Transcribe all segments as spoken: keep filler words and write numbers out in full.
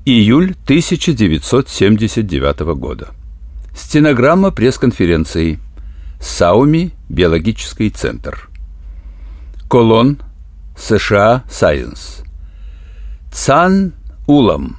Июль тысяча девятьсот семьдесят девятого года. Стенограмма пресс-конференции. Сауми, биологический центр. Колон, США, Science. Цан Улам.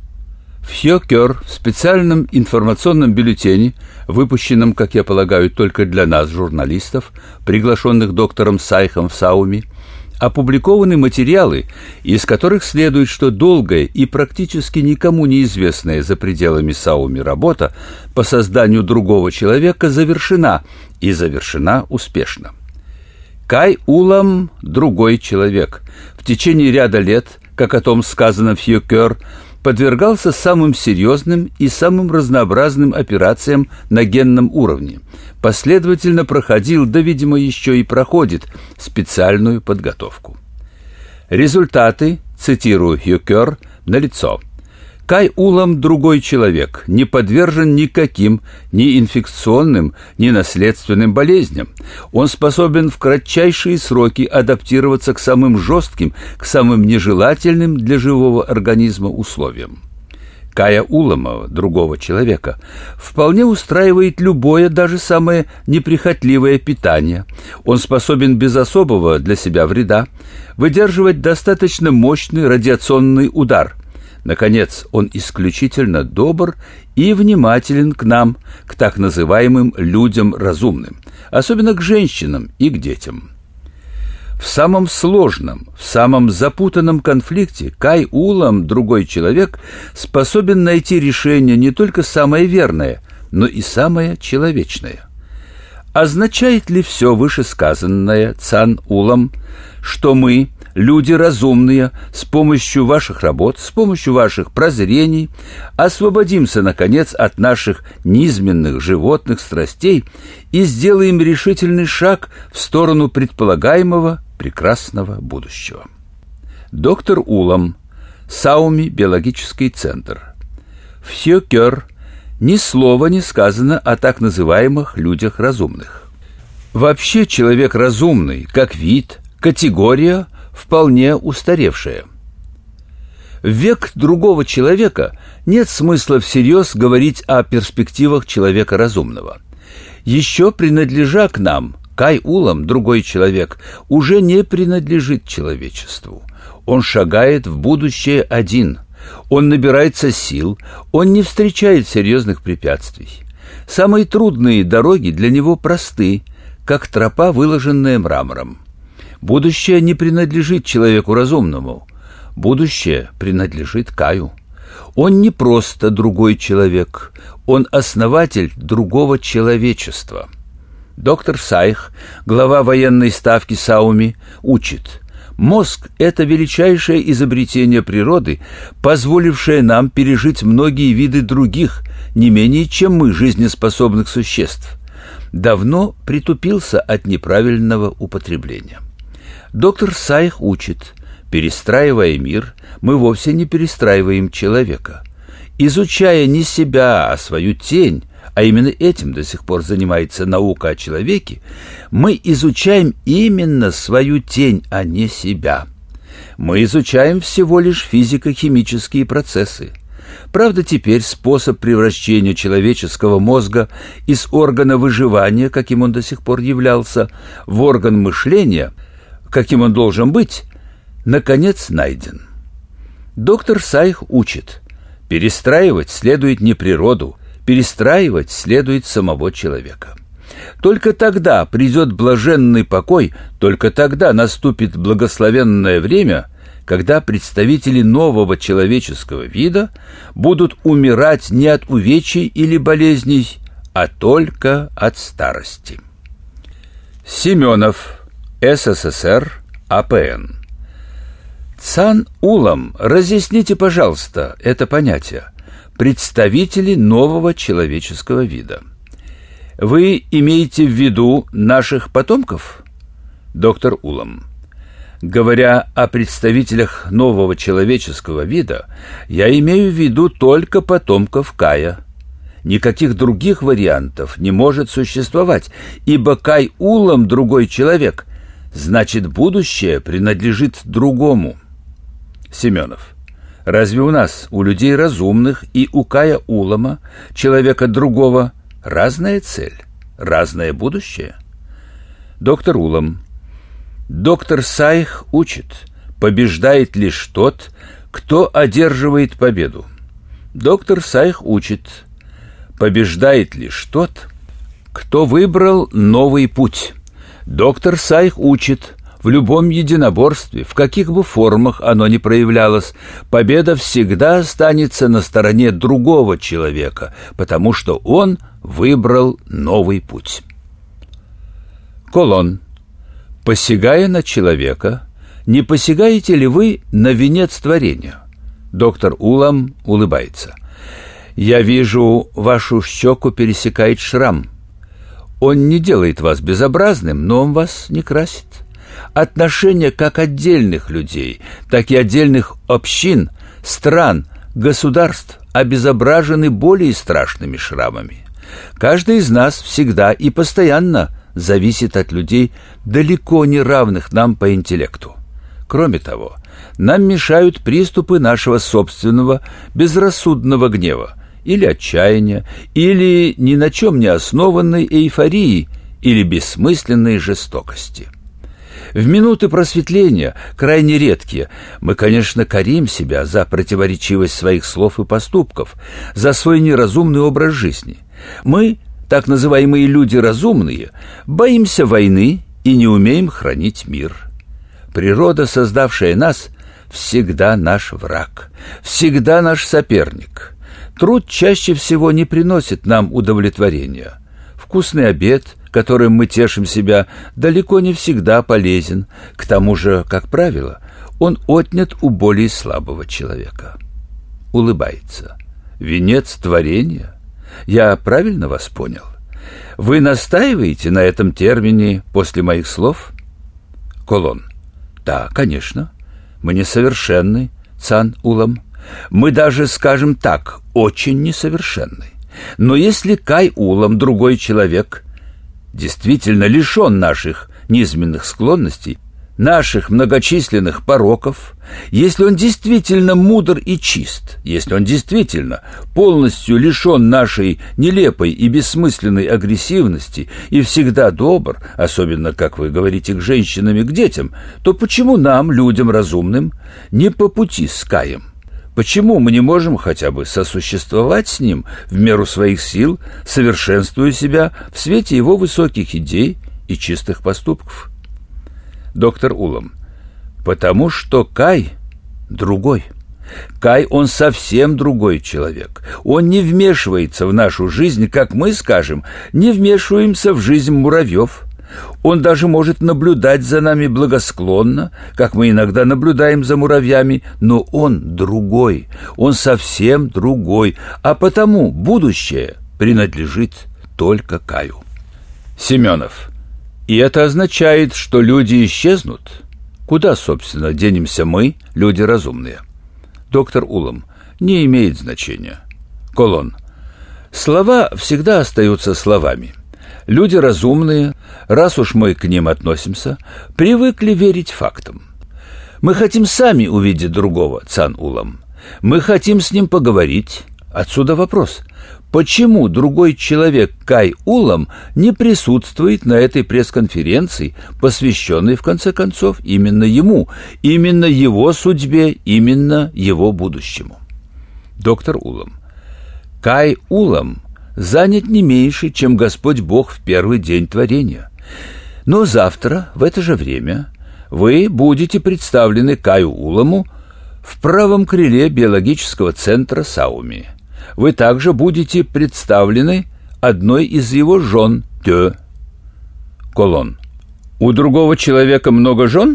Фьокер в специальном информационном бюллетене, выпущенном, как я полагаю, только для нас, журналистов, приглашенных доктором Сайхом в Сауми, опубликованы материалы, из которых следует, что долгая и практически никому неизвестная за пределами Сауми работа по созданию другого человека завершена, и завершена успешно. Кай Улам – другой человек. В течение ряда лет, как о том сказано в Фьокер, подвергался самым серьезным и самым разнообразным операциям на генном уровне, последовательно проходил, да, видимо, еще и проходит специальную подготовку. Результаты, цитирую Фьокер, налицо. Кай Улам – другой человек, не подвержен никаким ни инфекционным, ни наследственным болезням. Он способен в кратчайшие сроки адаптироваться к самым жестким, к самым нежелательным для живого организма условиям. Кая Улама, другого человека, вполне устраивает любое, даже самое неприхотливое питание. Он способен без особого для себя вреда выдерживать достаточно мощный радиационный удар. Наконец, он исключительно добр и внимателен к нам, к так называемым людям разумным, особенно к женщинам и к детям. В самом сложном, в самом запутанном конфликте Кай Улам, другой человек, способен найти решение не только самое верное, но и самое человечное. Означает ли все вышесказанное, Цан Улам, что мы, люди разумные, с помощью ваших работ, с помощью ваших прозрений, освободимся, наконец, от наших низменных животных страстей и сделаем решительный шаг в сторону предполагаемого прекрасного будущего? Доктор Улам, Сауми, биологический центр. В Фьокер ни слова не сказано о так называемых людях разумных. Вообще человек разумный, как вид, категория, вполне устаревшая. В век другого человека нет смысла всерьез говорить о перспективах человека разумного. Еще принадлежа к нам, Кай Улам, другой человек, уже не принадлежит человечеству. Он шагает в будущее один. Он набирается сил, он не встречает серьезных препятствий. Самые трудные дороги для него просты, как тропа, выложенная мрамором. Будущее не принадлежит человеку разумному. Будущее принадлежит Каю. Он не просто другой человек, он основатель другого человечества. Доктор Сайх, глава военной ставки Сауми, учит: мозг – это величайшее изобретение природы, позволившее нам пережить многие виды других, не менее чем мы, жизнеспособных существ. Давно притупился от неправильного употребления. Доктор Сайх учит: перестраивая мир, мы вовсе не перестраиваем человека. Изучая не себя, а свою тень, а именно этим до сих пор занимается наука о человеке, мы изучаем именно свою тень, а не себя. Мы изучаем всего лишь физико-химические процессы. Правда, теперь способ превращения человеческого мозга из органа выживания, каким он до сих пор являлся, в орган мышления, каким он должен быть, наконец найден. Доктор Сайх учит: перестраивать следует не природу, перестраивать следует самого человека. Только тогда придет блаженный покой, только тогда наступит благословенное время, когда представители нового человеческого вида будут умирать не от увечий или болезней, а только от старости. Семенов, СССР, АПН. Цан Улам, разъясните, пожалуйста, это понятие. Представители нового человеческого вида. Вы имеете в виду наших потомков? Доктор Улам. Говоря о представителях нового человеческого вида, я имею в виду только потомков Кая. Никаких других вариантов не может существовать, ибо Кай Улам другой человек, значит, будущее принадлежит другому. Семенов. Разве у нас, у людей разумных и у Кая Улама, человека другого, разная цель, разное будущее? Доктор Улам. Доктор Сайх учит: побеждает лишь тот, кто одерживает победу. Доктор Сайх учит: побеждает лишь тот, кто выбрал новый путь. Доктор Сайх учит: в любом единоборстве, в каких бы формах оно ни проявлялось, победа всегда останется на стороне другого человека, потому что он выбрал новый путь. Колон. Посягая на человека, не посягаете ли вы на венец творения? Доктор Улам улыбается. Я вижу, вашу щеку пересекает шрам. Он не делает вас безобразным, но он вас не красит. Отношения как отдельных людей, так и отдельных общин, стран, государств обезображены более страшными шрамами. Каждый из нас всегда и постоянно зависит от людей, далеко не равных нам по интеллекту. Кроме того, нам мешают приступы нашего собственного безрассудного гнева, или отчаяния, или ни на чем не основанной эйфории, или бессмысленной жестокости. В минуты просветления, крайне редкие, мы, конечно, корим себя за противоречивость своих слов и поступков, за свой неразумный образ жизни. Мы, так называемые люди разумные, боимся войны и не умеем хранить мир. Природа, создавшая нас, всегда наш враг, всегда наш соперник. Труд чаще всего не приносит нам удовлетворения. Вкусный обед, которым мы тешим себя, далеко не всегда полезен. К тому же, как правило, он отнят у более слабого человека. Улыбается. Венец творения? Я правильно вас понял? Вы настаиваете на этом термине после моих слов? Колон. Да, конечно. Мы несовершенны, Цан Улам. Мы даже, скажем так, очень несовершенны. Но если Кай Улам, другой человек, действительно лишен наших низменных склонностей, наших многочисленных пороков, если он действительно мудр и чист, если он действительно полностью лишен нашей нелепой и бессмысленной агрессивности и всегда добр, особенно, как вы говорите, к женщинам и к детям, то почему нам, людям разумным, не по пути с Каем? Почему мы не можем хотя бы сосуществовать с ним в меру своих сил, совершенствуя себя в свете его высоких идей и чистых поступков? Доктор Улам. Потому что Кай другой. Кай, он совсем другой человек. Он не вмешивается в нашу жизнь, как мы, скажем, не вмешиваемся в жизнь муравьев. Он даже может наблюдать за нами благосклонно, как мы иногда наблюдаем за муравьями, но он другой, он совсем другой, а потому будущее принадлежит только Каю. Семенов. И это означает, что люди исчезнут? Куда, собственно, денемся мы, люди разумные? Доктор Улам. Не имеет значения. Колон. Слова всегда остаются словами. Люди разумные, раз уж мы к ним относимся, привыкли верить фактам. Мы хотим сами увидеть другого, Цан Улам. Мы хотим с ним поговорить. Отсюда вопрос. Почему другой человек, Кай Улам, не присутствует на этой пресс-конференции, посвященной, в конце концов, именно ему, именно его судьбе, именно его будущему? Доктор Улам. Кай Улам занят не меньше, чем Господь Бог в первый день творения. Но завтра, в это же время, вы будете представлены Каю Уламу в правом крыле биологического центра Сауми. Вы также будете представлены одной из его жен, Тё. Колон. У другого человека много жен?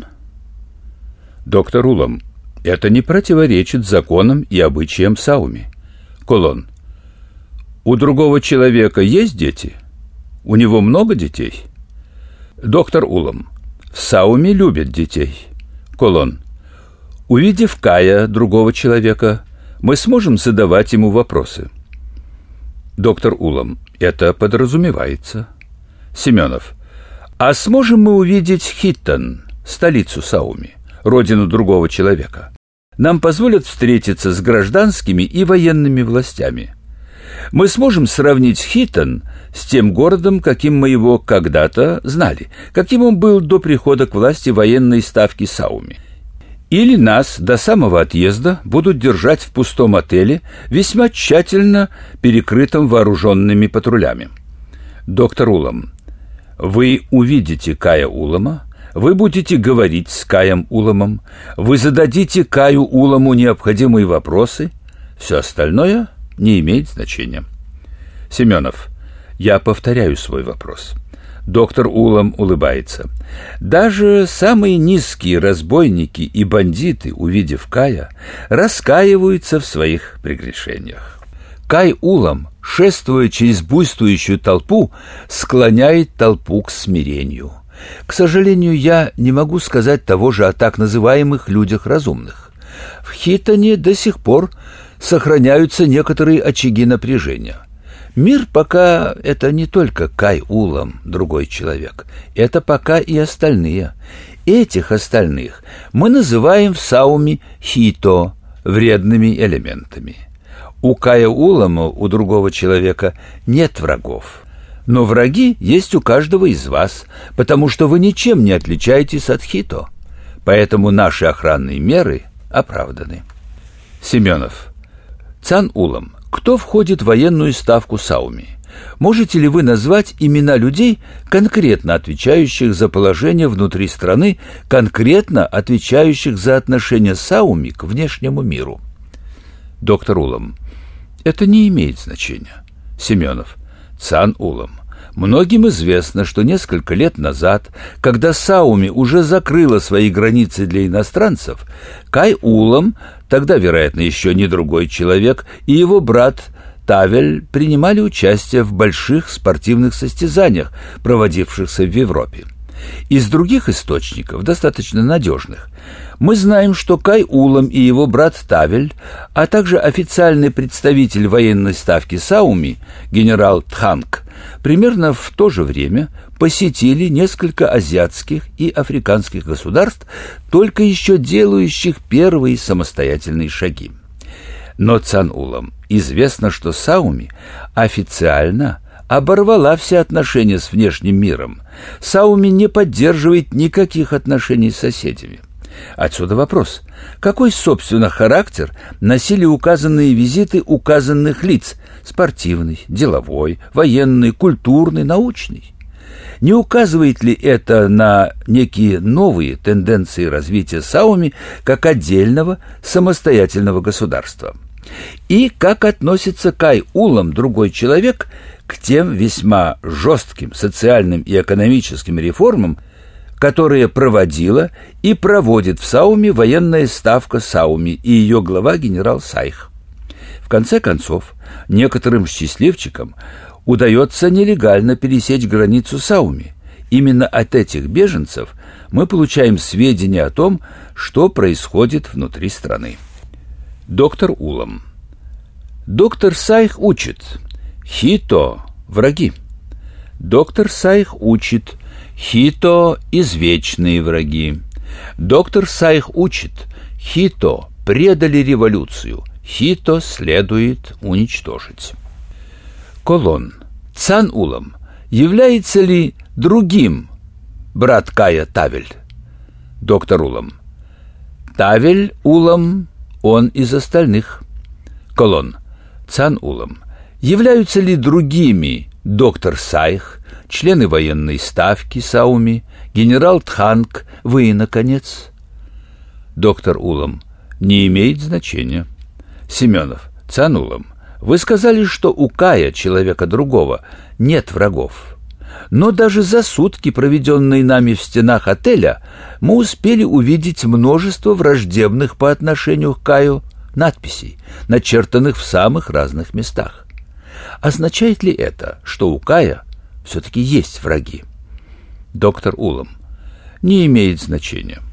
Доктор Улам. Это не противоречит законам и обычаям Сауми. Колон. У другого человека есть дети? У него много детей? Доктор Улам. В Сауме любят детей. Колон. Увидев Кая, другого человека, мы сможем задавать ему вопросы. Доктор Улам. Это подразумевается. Семенов. А сможем мы увидеть Хиттан, столицу Сауми, родину другого человека? нам позволят встретиться с гражданскими и военными властями. Мы сможем сравнить Хитон с тем городом, каким мы его когда-то знали, каким он был до прихода к власти военной ставки Сауми. Или нас до самого отъезда будут держать в пустом отеле, весьма тщательно перекрытым вооруженными патрулями. Доктор Улам, вы увидите Кая Улама, вы будете говорить с Каем Уламом, вы зададите Каю Уламу необходимые вопросы, все остальное не имеет значения. Семенов, я повторяю свой вопрос. Доктор Улам улыбается. Даже самые низкие разбойники и бандиты, увидев Кая, раскаиваются в своих прегрешениях. Кай Улам, шествуя через буйствующую толпу, склоняет толпу к смирению. К сожалению, я не могу сказать того же о так называемых людях разумных. В Хитоне до сих пор сохраняются некоторые очаги напряжения. Мир пока это не только Кай Улам, другой человек, это пока и остальные. Этих остальных мы называем в Сауми Хито, вредными элементами. У Кая Улама, у другого человека, нет врагов. Но враги есть у каждого из вас, потому что вы ничем не отличаетесь от Хито. Поэтому наши охранные меры оправданы. Семенов. Цан Улам, кто входит в военную ставку Сауми? Можете ли вы назвать имена людей, конкретно отвечающих за положение внутри страны, конкретно отвечающих за отношение Сауми к внешнему миру? Доктор Улам. Это не имеет значения. Семенов. Цан Улам. Многим известно, что несколько лет назад, когда Сауми уже закрыла свои границы для иностранцев, Кай Улам, тогда, вероятно, еще не другой человек, и его брат Тавель принимали участие в больших спортивных состязаниях, проводившихся в Европе. Из других источников, достаточно надежных, мы знаем, что Кай Улам и его брат Тавель, а также официальный представитель военной ставки Сауми, генерал Тханг, примерно в то же время посетили несколько азиатских и африканских государств, только еще делающих первые самостоятельные шаги. Но Цан Улам, известно, что Сауми официально оборвала все отношения с внешним миром. Сауми не поддерживает никаких отношений с соседями. Отсюда вопрос: какой, собственно, характер носили указанные визиты указанных лиц: спортивный, деловой, военный, культурный, научный? Не указывает ли это на некие новые тенденции развития Сауми как отдельного самостоятельного государства? И как относится Кай Улам, другой человек, к тем весьма жестким социальным и экономическим реформам, которые проводила и проводит в Сауми военная ставка Сауми и ее глава генерал Сайх? В конце концов, некоторым счастливчикам удается нелегально пересечь границу Сауми. Именно от этих беженцев мы получаем сведения о том, что происходит внутри страны. Доктор Улам. Доктор Сайх учит: Хито – враги. Доктор Сайх учит: Хито – извечные враги. Доктор Сайх учит: Хито предали революцию, Хито следует уничтожить. Колон. Цан Улам, является ли другим брат Кая Тавель? Доктор Улам. Тавель Улам, он из остальных. Колон. Цан Улам, являются ли другими доктор Сайх, члены военной ставки Сауми, генерал Тханг, вы, наконец? Доктор Улам. Не имеет значения. Семенов. Цан Улам, вы сказали, что у Кая, человека другого, нет врагов. Но даже за сутки, проведенные нами в стенах отеля, мы успели увидеть множество враждебных по отношению к Каю надписей, начертанных в самых разных местах. Означает ли это, что у Кая все-таки есть враги? Доктор Улам. Не имеет значения.